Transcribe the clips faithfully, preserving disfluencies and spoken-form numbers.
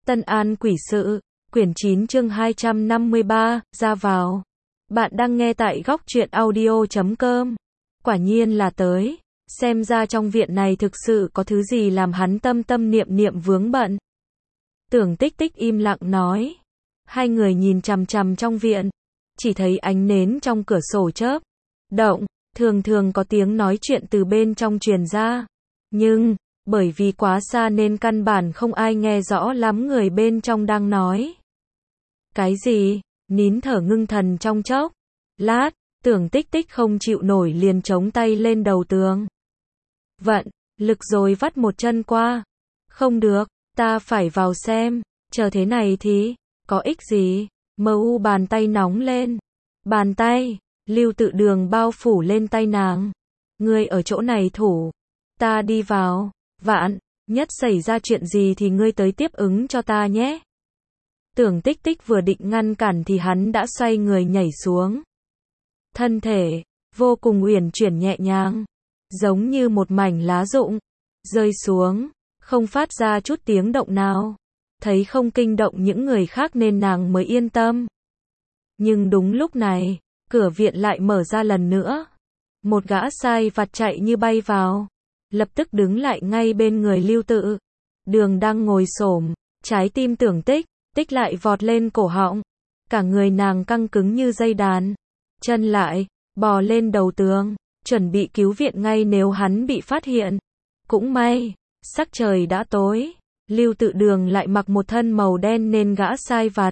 Tân An Quỷ Sự, quyển chín chương hai trăm năm mươi ba, ra vào. Bạn đang nghe tại góc truyện audio chấm com. Quả nhiên là tới. Xem ra trong viện này thực sự có thứ gì làm hắn tâm tâm niệm niệm vướng bận. Tưởng Tích Tích im lặng nói. Hai người nhìn chằm chằm trong viện. Chỉ thấy ánh nến trong cửa sổ chớp động, thường thường có tiếng nói chuyện từ bên trong truyền ra. Nhưng, bởi vì quá xa nên căn bản không ai nghe rõ lắm người bên trong đang nói. Cái gì? Nín thở ngưng thần trong chốc lát, Tưởng Tích Tích không chịu nổi liền chống tay lên đầu tường. Vận lực rồi vắt một chân qua. Không được, ta phải vào xem, chờ thế này thì có ích gì? Mờ u bàn tay nóng lên. Bàn tay, Lưu Tự Đường bao phủ lên tay nàng. Ngươi ở chỗ này thủ, ta đi vào. Vạn nhất xảy ra chuyện gì thì ngươi tới tiếp ứng cho ta nhé. Tưởng Tích Tích vừa định ngăn cản thì hắn đã xoay người nhảy xuống. Thân thể vô cùng uyển chuyển nhẹ nhàng, giống như một mảnh lá rụng rơi xuống, không phát ra chút tiếng động nào. Thấy không kinh động những người khác nên nàng mới yên tâm. Nhưng đúng lúc này, cửa viện lại mở ra lần nữa. Một gã sai vặt chạy như bay vào, lập tức đứng lại ngay bên người Lưu Tự Đường đang ngồi xổm. Trái tim Tưởng Tích Tích lại vọt lên cổ họng, cả người nàng căng cứng như dây đàn, chân lại bò lên đầu tường, chuẩn bị cứu viện ngay nếu hắn bị phát hiện. Cũng may, sắc trời đã tối, Lưu Tự Đường lại mặc một thân màu đen nên gã sai vặt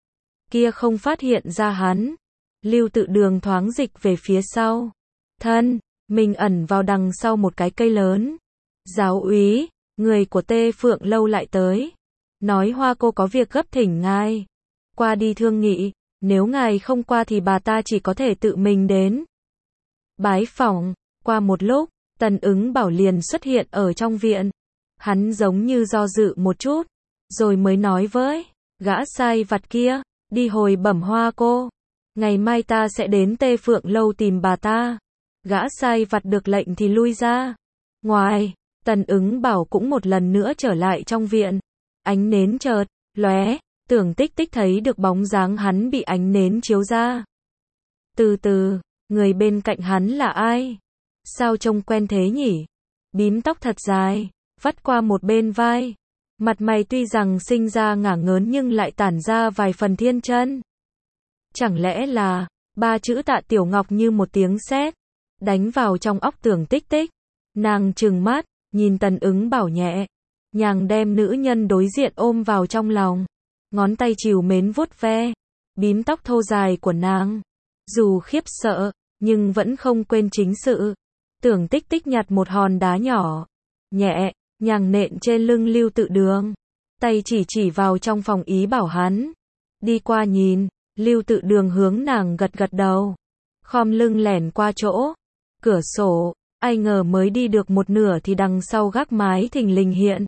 kia không phát hiện ra hắn. Lưu Tự Đường thoáng dịch về phía sau, thân mình ẩn vào đằng sau một cái cây lớn. Giáo úy, người của Tê Phượng Lâu lại tới, nói Hoa cô có việc gấp thỉnh ngài qua đi thương nghị, nếu ngài không qua thì bà ta chỉ có thể tự mình đến bái phỏng. Qua một lúc, Tần Ứng Bảo liền xuất hiện ở trong viện. Hắn giống như do dự một chút, rồi mới nói với gã sai vặt kia, đi hồi bẩm Hoa cô, ngày mai ta sẽ đến Tê Phượng Lâu tìm bà ta. Gã sai vặt được lệnh thì lui ra ngoài. Tần Ứng Bảo cũng một lần nữa trở lại trong viện. Ánh nến chợt lóe, Tưởng Tích Tích thấy được bóng dáng hắn bị ánh nến chiếu ra. Từ từ, người bên cạnh hắn là ai? Sao trông quen thế nhỉ? Bím tóc thật dài, vắt qua một bên vai. Mặt mày tuy rằng sinh ra ngả ngớn nhưng lại tản ra vài phần thiên chân. Chẳng lẽ là ba chữ Tạ Tiểu Ngọc như một tiếng sét đánh vào trong óc Tưởng Tích Tích. Nàng trừng mắt, nhìn Tần Ứng Bảo nhẹ nhàng đem nữ nhân đối diện ôm vào trong lòng, ngón tay trìu mến vuốt ve bím tóc thô dài của nàng. Dù khiếp sợ, nhưng vẫn không quên chính sự. Tưởng Tích Tích nhặt một hòn đá nhỏ, nhẹ nhàng nện trên lưng Lưu Tự Đường, tay chỉ chỉ vào trong phòng ý bảo hắn đi qua nhìn. Lưu Tự Đường hướng nàng gật gật đầu, khom lưng lẻn qua chỗ cửa sổ. Ai ngờ mới đi được một nửa thì đằng sau gác mái thình lình hiện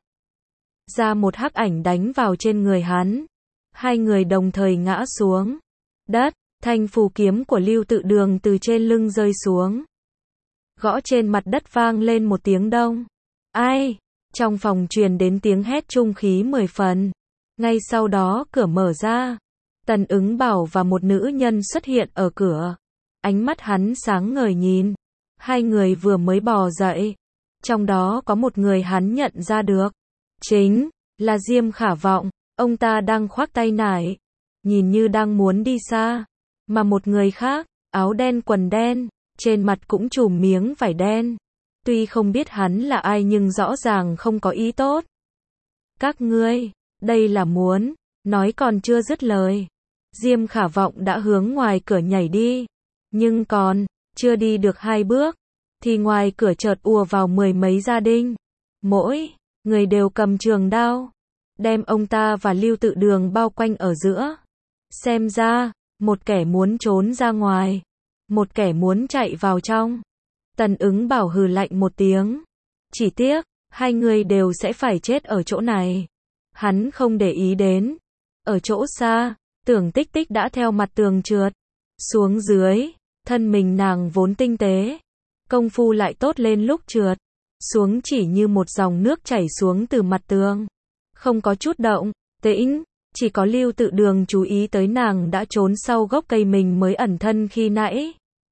ra một hắc ảnh đánh vào trên người hắn. Hai người đồng thời ngã xuống đất. Thanh phù kiếm của Lưu Tự Đường từ trên lưng rơi xuống, gõ trên mặt đất vang lên một tiếng đông. Ai? Trong phòng truyền đến tiếng hét trung khí mười phần. Ngay sau đó cửa mở ra. Tần Ứng Bảo và một nữ nhân xuất hiện ở cửa. Ánh mắt hắn sáng ngời nhìn hai người vừa mới bò dậy. Trong đó có một người hắn nhận ra được, chính là Diêm Khả Vọng. Ông ta đang khoác tay nải, nhìn như đang muốn đi xa. Mà một người khác, áo đen quần đen, trên mặt cũng trùm miếng vải đen. Tuy không biết hắn là ai nhưng rõ ràng không có ý tốt. Các ngươi, đây là muốn, nói còn chưa dứt lời. Diêm Khả Vọng đã hướng ngoài cửa nhảy đi. Nhưng còn chưa đi được hai bước, thì ngoài cửa chợt ùa vào mười mấy gia đình. Mỗi người đều cầm trường đao, đem ông ta và Lưu Tự Đường bao quanh ở giữa. Xem ra, một kẻ muốn trốn ra ngoài, một kẻ muốn chạy vào trong. Tần Ứng Bảo hừ lạnh một tiếng. Chỉ tiếc, hai người đều sẽ phải chết ở chỗ này. Hắn không để ý đến. Ở chỗ xa, Tưởng Tích Tích đã theo mặt tường trượt xuống dưới. Thân mình nàng vốn tinh tế, công phu lại tốt lên lúc trượt xuống chỉ như một dòng nước chảy xuống từ mặt tường. Không có chút động, tĩnh, chỉ có Lưu Tự Đường chú ý tới nàng đã trốn sau gốc cây mình mới ẩn thân khi nãy.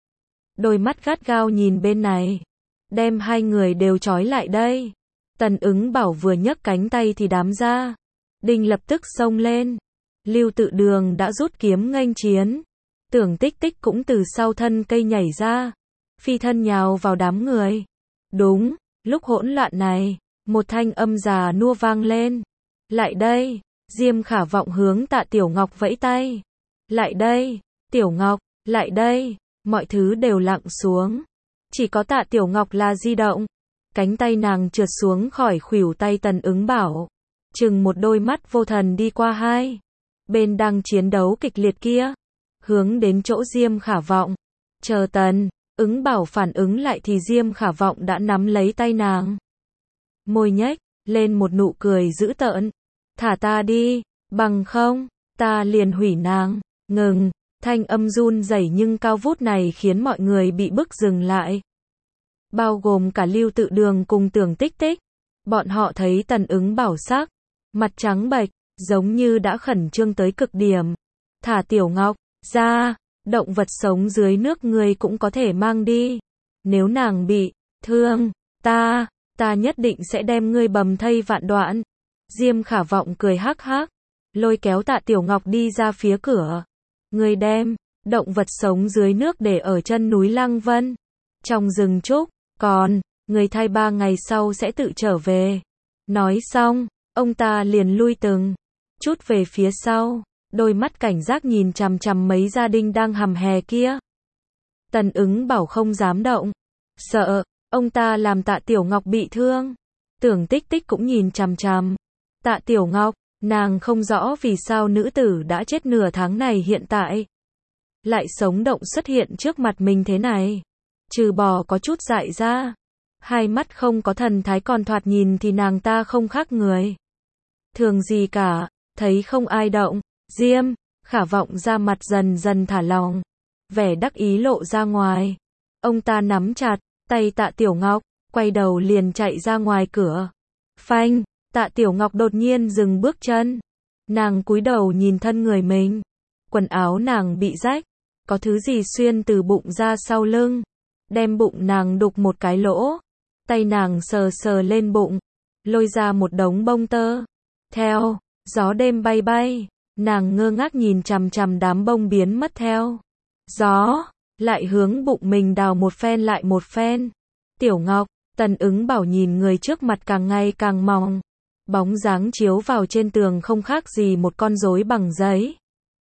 Đôi mắt gắt gao nhìn bên này. Đem hai người đều trói lại đây. Tần Ứng Bảo vừa nhấc cánh tay thì đám gia đình lập tức xông lên. Lưu Tự Đường đã rút kiếm nghênh chiến. Tưởng Tích Tích cũng từ sau thân cây nhảy ra, phi thân nhào vào đám người. Đúng, lúc hỗn loạn này, một thanh âm già nua vang lên. Lại đây, Diêm Khả Vọng hướng Tạ Tiểu Ngọc vẫy tay. Lại đây, Tiểu Ngọc, lại đây, mọi thứ đều lặng xuống. Chỉ có Tạ Tiểu Ngọc là di động. Cánh tay nàng trượt xuống khỏi khuỷu tay Tần Ứng Bảo. Chừng một đôi mắt vô thần đi qua hai bên đang chiến đấu kịch liệt kia, hướng đến chỗ Diêm Khả Vọng. Chờ Tần Ứng Bảo phản ứng lại thì Diêm Khả Vọng đã nắm lấy tay nàng. Môi nhếch lên một nụ cười dữ tợn. Thả ta đi, bằng không, ta liền hủy nàng. Ngừng, thanh âm run rẩy nhưng cao vút này khiến mọi người bị bức dừng lại. Bao gồm cả Lưu Tự Đường cùng Tưởng Tích Tích. Bọn họ thấy Tần Ứng Bảo sắc mặt trắng bệch, giống như đã khẩn trương tới cực điểm. Thả Tiểu Ngọc ra, động vật sống dưới nước người cũng có thể mang đi. Nếu nàng bị thương, ta, ta nhất định sẽ đem ngươi bầm thây vạn đoạn. Diêm Khả Vọng cười hắc hắc, lôi kéo Tạ Tiểu Ngọc đi ra phía cửa. Ngươi đem động vật sống dưới nước để ở chân núi Lăng Vân, trong rừng trúc, còn người thay ba ngày sau sẽ tự trở về. Nói xong, ông ta liền lui từng chút về phía sau, đôi mắt cảnh giác nhìn chằm chằm mấy gia đình đang hầm hè kia. Tần Ứng Bảo không dám động, sợ ông ta làm Tạ Tiểu Ngọc bị thương. Tưởng Tích Tích cũng nhìn chằm chằm Tạ Tiểu Ngọc, nàng không rõ vì sao nữ tử đã chết nửa tháng này hiện tại lại sống động xuất hiện trước mặt mình thế này. Trừ bỏ có chút dại ra, hai mắt không có thần thái, còn thoạt nhìn thì nàng ta không khác người thường gì cả. Thấy không ai động, Diêm Khả Vọng ra mặt dần dần thả lỏng, vẻ đắc ý lộ ra ngoài. Ông ta nắm chặt tay Tạ Tiểu Ngọc, quay đầu liền chạy ra ngoài cửa. Phanh, Tạ Tiểu Ngọc đột nhiên dừng bước chân. Nàng cúi đầu nhìn thân người mình. Quần áo nàng bị rách, có thứ gì xuyên từ bụng ra sau lưng, đem bụng nàng đục một cái lỗ. Tay nàng sờ sờ lên bụng, lôi ra một đống bông tơ. Theo gió đêm bay bay, nàng ngơ ngác nhìn chằm chằm đám bông biến mất theo gió, lại hướng bụng mình đào một phen lại một phen. Tiểu Ngọc, Tần Ứng Bảo nhìn người trước mặt càng ngày càng mỏng, bóng dáng chiếu vào trên tường không khác gì một con rối bằng giấy.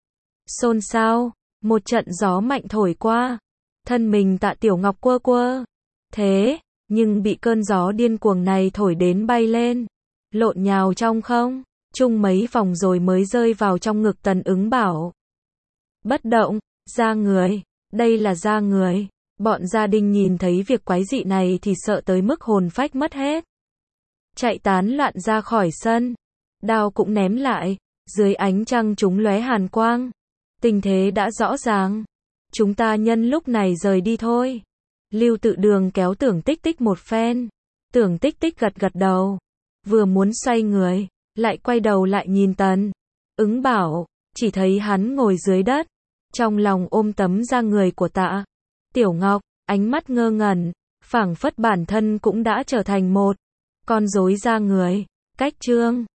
Xôn xao, một trận gió mạnh thổi qua, thân mình Tạ Tiểu Ngọc quơ quơ. Thế nhưng bị cơn gió điên cuồng này thổi đến bay lên, lộn nhào trong không trung mấy vòng rồi mới rơi vào trong ngực Tần Ứng Bảo. Bất động, da người, đây là da người. Bọn gia đình nhìn thấy việc quái dị này thì sợ tới mức hồn phách mất hết, chạy tán loạn ra khỏi sân. Đao cũng ném lại, dưới ánh trăng chúng lóe hàn quang. Tình thế đã rõ ràng, chúng ta nhân lúc này rời đi thôi. Lưu Tự Đường kéo Tưởng Tích Tích một phen. Tưởng Tích Tích gật gật đầu, vừa muốn xoay người, lại quay đầu lại nhìn Tần Ứng Bảo, chỉ thấy hắn ngồi dưới đất, trong lòng ôm tấm da người của Tạ Tiểu Ngọc, ánh mắt ngơ ngẩn, phảng phất bản thân cũng đã trở thành một con rối da người. Cách chương